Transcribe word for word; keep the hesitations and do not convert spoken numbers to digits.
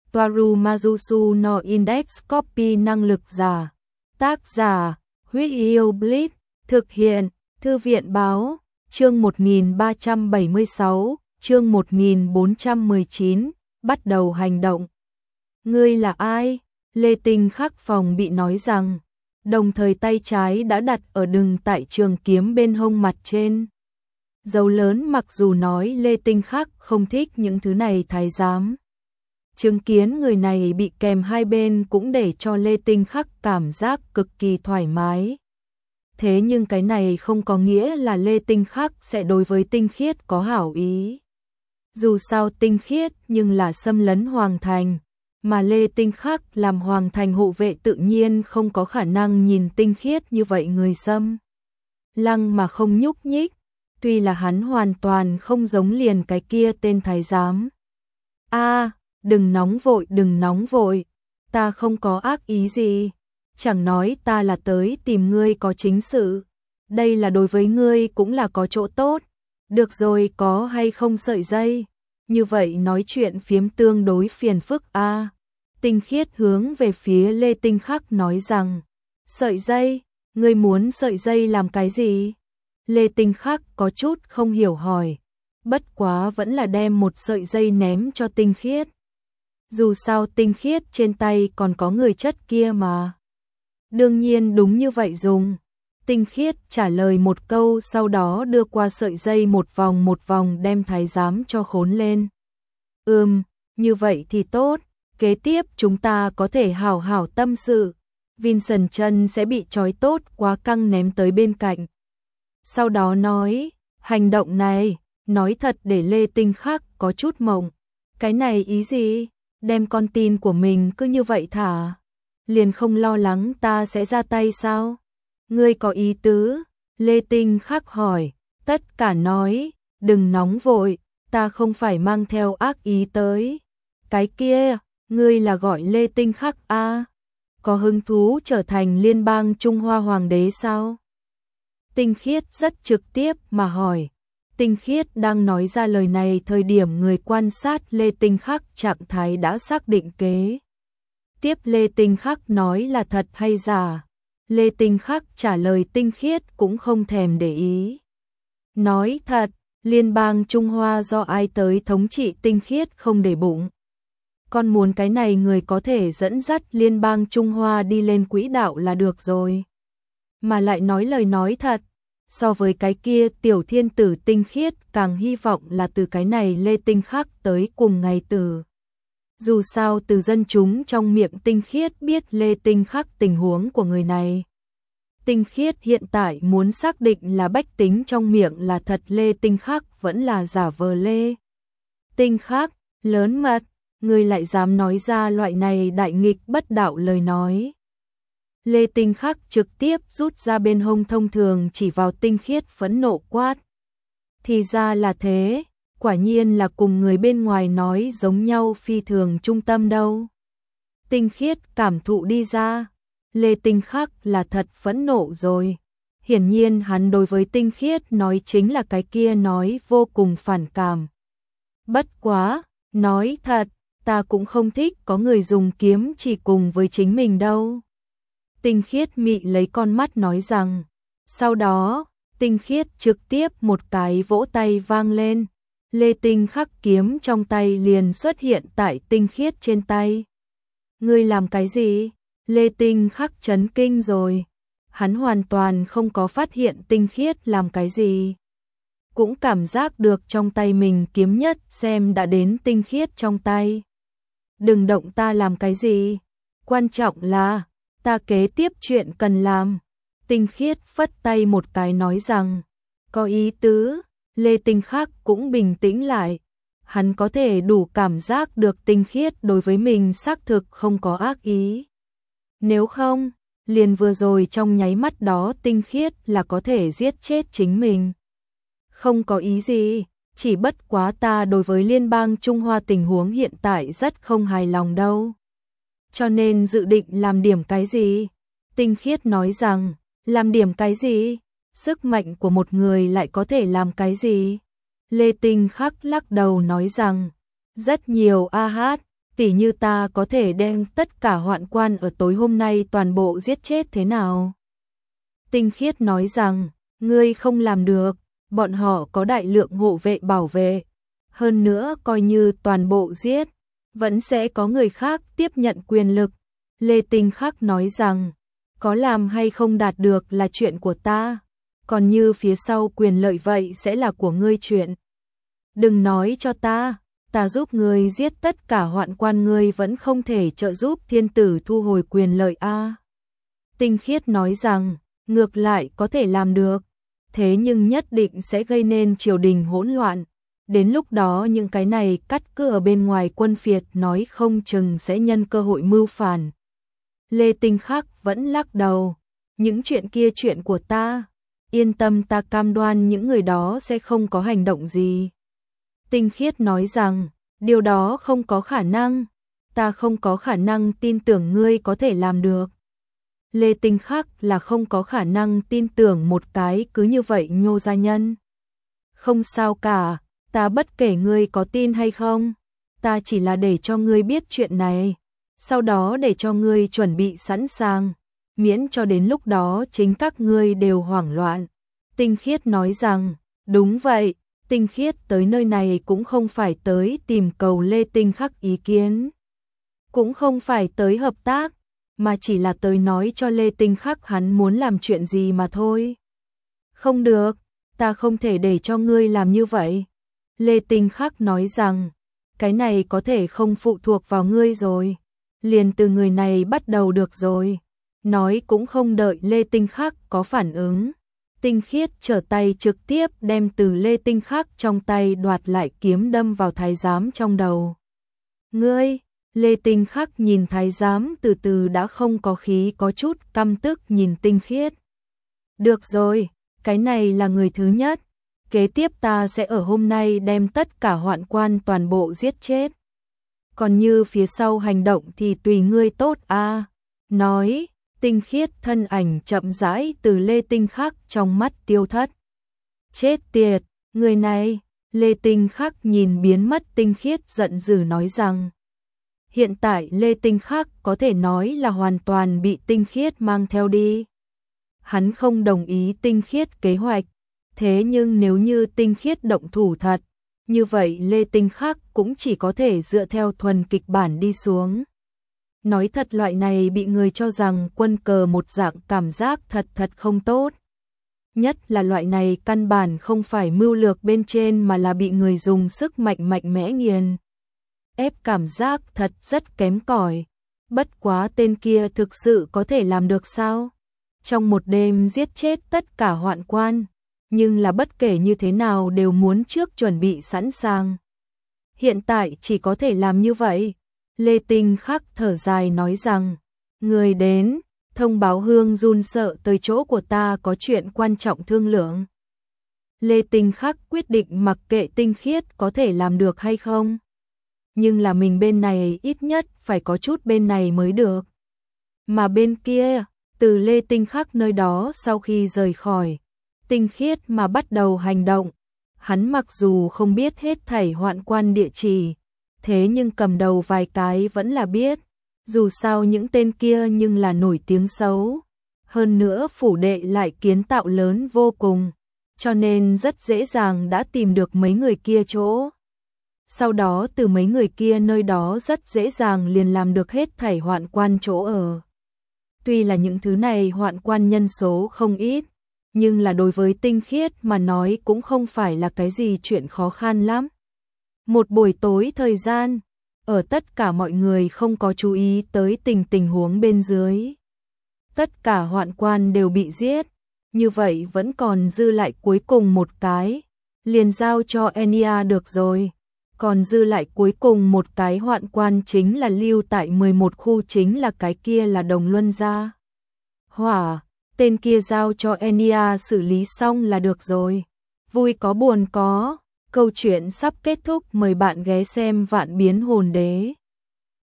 Toaru Majusu no Index Copy năng lực giả. Tác giả, Huyết Yêu Blitz, thực hiện, Thư viện báo, chương một nghìn ba trăm bảy mươi sáu, chương một nghìn bốn trăm mười chín, bắt đầu hành động. Ngươi là ai? Lê Tinh Khắc phòng bị nói rằng, đồng thời tay trái đã đặt ở đừng tại trường kiếm bên hông mặt trên. Dấu lớn mặc dù nói Lê Tinh Khắc không thích những thứ này thái giám. Chứng kiến người này bị kèm hai bên cũng để cho Lê Tinh Khắc cảm giác cực kỳ thoải mái. Thế nhưng cái này không có nghĩa là Lê Tinh Khắc sẽ đối với Tinh Khiết có hảo ý. Dù sao Tinh Khiết nhưng là xâm lấn Hoàng Thành, mà Lê Tinh Khắc làm Hoàng Thành hộ vệ tự nhiên không có khả năng nhìn Tinh Khiết như vậy người xâm lăng mà không nhúc nhích, tuy là hắn hoàn toàn không giống liền cái kia tên thái giám. A, đừng nóng vội, đừng nóng vội, ta không có ác ý gì, chẳng nói ta là tới tìm ngươi có chính sự, đây là đối với ngươi cũng là có chỗ tốt. Được rồi, có hay không sợi dây? Như vậy nói chuyện phiếm tương đối phiền phức a. À, Tinh Khiết hướng về phía Lê Tinh Khắc nói rằng, sợi dây, ngươi muốn sợi dây làm cái gì? Lê Tinh Khắc có chút không hiểu hỏi, bất quá vẫn là đem một sợi dây ném cho Tinh Khiết. Dù sao Tinh Khiết trên tay còn có người chất kia mà. Đương nhiên đúng như vậy dùng. Tinh Khiết trả lời một câu, sau đó đưa qua sợi dây một vòng một vòng đem thái giám cho khốn lên. Ừm, như vậy thì tốt, kế tiếp chúng ta có thể hảo hảo tâm sự. Vincent chân sẽ bị trói tốt quá căng ném tới bên cạnh. Sau đó nói, hành động này, nói thật để Lê Tinh Khắc có chút mộng. Cái này ý gì? Đem con tin của mình cứ như vậy thả, liền không lo lắng ta sẽ ra tay sao? Ngươi có ý tứ? Lê Tinh Khắc hỏi, tất cả nói, đừng nóng vội, ta không phải mang theo ác ý tới. Cái kia, ngươi là gọi Lê Tinh Khắc a? À? Có hứng thú trở thành liên bang Trung Hoa Hoàng đế sao? Tinh Khiết rất trực tiếp mà hỏi. Tinh Khiết đang nói ra lời này thời điểm người quan sát Lê Tinh Khắc trạng thái đã xác định kế. Tiếp Lê Tinh Khắc nói là thật hay giả. Lê Tinh Khắc trả lời Tinh Khiết cũng không thèm để ý. Nói thật, liên bang Trung Hoa do ai tới thống trị Tinh Khiết không để bụng. Con muốn cái này người có thể dẫn dắt liên bang Trung Hoa đi lên quỹ đạo là được rồi. Mà lại nói lời nói thật. So với cái kia tiểu thiên tử Tinh Khiết càng hy vọng là từ cái này Lê Tinh Khắc tới cùng ngày tử. Dù sao từ dân chúng trong miệng Tinh Khiết biết Lê Tinh Khắc tình huống của người này. Tinh Khiết hiện tại muốn xác định là bách tính trong miệng là thật Lê Tinh Khắc vẫn là giả vờ Lê Tinh Khắc, lớn mật, người lại dám nói ra loại này đại nghịch bất đạo lời nói. Lê Tinh Khắc trực tiếp rút ra bên hông thông thường chỉ vào Tinh Khiết phẫn nộ quát. Thì ra là thế, quả nhiên là cùng người bên ngoài nói giống nhau phi thường trung tâm đâu. Tinh Khiết cảm thụ đi ra, Lê Tinh Khắc là thật phẫn nộ rồi. Hiển nhiên hắn đối với Tinh Khiết nói chính là cái kia nói vô cùng phản cảm. Bất quá, nói thật, ta cũng không thích có người dùng kiếm chỉ cùng với chính mình đâu. Tinh Khiết mị lấy con mắt nói rằng, sau đó, Tinh Khiết trực tiếp một cái vỗ tay vang lên, Lê Tinh Khắc kiếm trong tay liền xuất hiện tại Tinh Khiết trên tay. Ngươi làm cái gì? Lê Tinh Khắc chấn kinh rồi, hắn hoàn toàn không có phát hiện Tinh Khiết làm cái gì. Cũng cảm giác được trong tay mình kiếm nhất xem đã đến Tinh Khiết trong tay. Đừng động ta làm cái gì, quan trọng là ta kế tiếp chuyện cần làm. Tinh Khiết phất tay một cái nói rằng, có ý tứ. Lê Tinh Khắc cũng bình tĩnh lại. Hắn có thể đủ cảm giác được Tinh Khiết đối với mình xác thực không có ác ý. Nếu không, liền vừa rồi trong nháy mắt đó Tinh Khiết là có thể giết chết chính mình. Không có ý gì, chỉ bất quá ta đối với liên bang Trung Hoa tình huống hiện tại rất không hài lòng đâu. Cho nên dự định làm điểm cái gì? Tinh Khiết nói rằng, làm điểm cái gì? Sức mạnh của một người lại có thể làm cái gì? Lê Tinh Khắc lắc đầu nói rằng, rất nhiều a hát. Tỉ như ta có thể đem tất cả hoạn quan ở tối hôm nay toàn bộ giết chết thế nào? Tinh Khiết nói rằng, ngươi không làm được, bọn họ có đại lượng hộ vệ bảo vệ. Hơn nữa coi như toàn bộ giết, vẫn sẽ có người khác tiếp nhận quyền lực. Lê Tinh Khắc nói rằng, có làm hay không đạt được là chuyện của ta, còn như phía sau quyền lợi vậy sẽ là của ngươi chuyện. Đừng nói cho ta, ta giúp ngươi giết tất cả hoạn quan, ngươi vẫn không thể trợ giúp thiên tử thu hồi quyền lợi a. Tinh Khiết nói rằng, ngược lại có thể làm được, thế nhưng nhất định sẽ gây nên triều đình hỗn loạn. Đến lúc đó những cái này cắt cứ ở bên ngoài quân phiệt nói không chừng sẽ nhân cơ hội mưu phản. Lê Tinh Khắc vẫn lắc đầu, những chuyện kia chuyện của ta, yên tâm, ta cam đoan những người đó sẽ không có hành động gì. Tinh Khiết nói rằng, điều đó không có khả năng, ta không có khả năng tin tưởng ngươi có thể làm được. Lê Tinh Khắc là không có khả năng tin tưởng một cái cứ như vậy nhô gia nhân. Không sao cả, ta bất kể ngươi có tin hay không, ta chỉ là để cho ngươi biết chuyện này, sau đó để cho ngươi chuẩn bị sẵn sàng, miễn cho đến lúc đó chính các ngươi đều hoảng loạn. Tinh Khiết nói rằng, đúng vậy, Tinh Khiết tới nơi này cũng không phải tới tìm cầu Lê Tinh Khắc ý kiến, cũng không phải tới hợp tác, mà chỉ là tới nói cho Lê Tinh Khắc hắn muốn làm chuyện gì mà thôi. Không được, ta không thể để cho ngươi làm như vậy. Lê Tinh Khắc nói rằng, cái này có thể không phụ thuộc vào ngươi rồi, liền từ người này bắt đầu được rồi. Nói cũng không đợi Lê Tinh Khắc có phản ứng, Tinh Khiết trở tay trực tiếp đem từ Lê Tinh Khắc trong tay đoạt lại kiếm đâm vào thái giám trong đầu. Ngươi, Lê Tinh Khắc nhìn thái giám từ từ đã không có khí, có chút căm tức nhìn Tinh Khiết. Được rồi, cái này là người thứ nhất, kế tiếp ta sẽ ở hôm nay đem tất cả hoạn quan toàn bộ giết chết. Còn như phía sau hành động thì tùy ngươi tốt a. À. Nói, Tinh Khiết thân ảnh chậm rãi từ Lê Tinh Khắc trong mắt tiêu thất. Chết tiệt, người này, Lê Tinh Khắc nhìn biến mất Tinh Khiết giận dữ nói rằng, hiện tại Lê Tinh Khắc có thể nói là hoàn toàn bị Tinh Khiết mang theo đi. Hắn không đồng ý Tinh Khiết kế hoạch, thế nhưng nếu như Tinh Khiết động thủ thật, như vậy Lê Tinh Khắc cũng chỉ có thể dựa theo thuần kịch bản đi xuống. Nói thật, loại này bị người cho rằng quân cờ một dạng cảm giác thật thật không tốt. Nhất là loại này căn bản không phải mưu lược bên trên mà là bị người dùng sức mạnh mạnh mẽ nghiền ép, cảm giác thật rất kém cỏi. Bất quá tên kia thực sự có thể làm được sao? Trong một đêm giết chết tất cả hoạn quan, nhưng là bất kể như thế nào đều muốn trước chuẩn bị sẵn sàng. Hiện tại chỉ có thể làm như vậy. Lê Tinh Khắc thở dài nói rằng, người đến, thông báo Hương Jun sợ tới chỗ của ta có chuyện quan trọng thương lượng. Lê Tinh Khắc quyết định mặc kệ Tinh Khiết có thể làm được hay không, nhưng là mình bên này ít nhất phải có chút bên này mới được. Mà bên kia, từ Lê Tinh Khắc nơi đó sau khi rời khỏi Tinh Khiết mà bắt đầu hành động, hắn mặc dù không biết hết thảy hoạn quan địa chỉ, thế nhưng cầm đầu vài cái vẫn là biết, dù sao những tên kia nhưng là nổi tiếng xấu, hơn nữa phủ đệ lại kiến tạo lớn vô cùng, cho nên rất dễ dàng đã tìm được mấy người kia chỗ. Sau đó từ mấy người kia nơi đó rất dễ dàng liền làm được hết thảy hoạn quan chỗ ở. Tuy là những thứ này hoạn quan nhân số không ít, nhưng là đối với Tinh Khiết mà nói cũng không phải là cái gì chuyện khó khăn lắm. Một buổi tối thời gian, ở tất cả mọi người không có chú ý tới tình tình huống bên dưới, tất cả hoạn quan đều bị giết, như vậy vẫn còn dư lại cuối cùng một cái, liền giao cho Enya được rồi. Còn dư lại cuối cùng một cái hoạn quan chính là lưu tại mười một khu, chính là cái kia là Đồng Luân gia. Hỏa, tên kia giao cho Enya xử lý xong là được rồi. Vui có buồn có, câu chuyện sắp kết thúc, mời bạn ghé xem Vạn Biến Hồn Đế.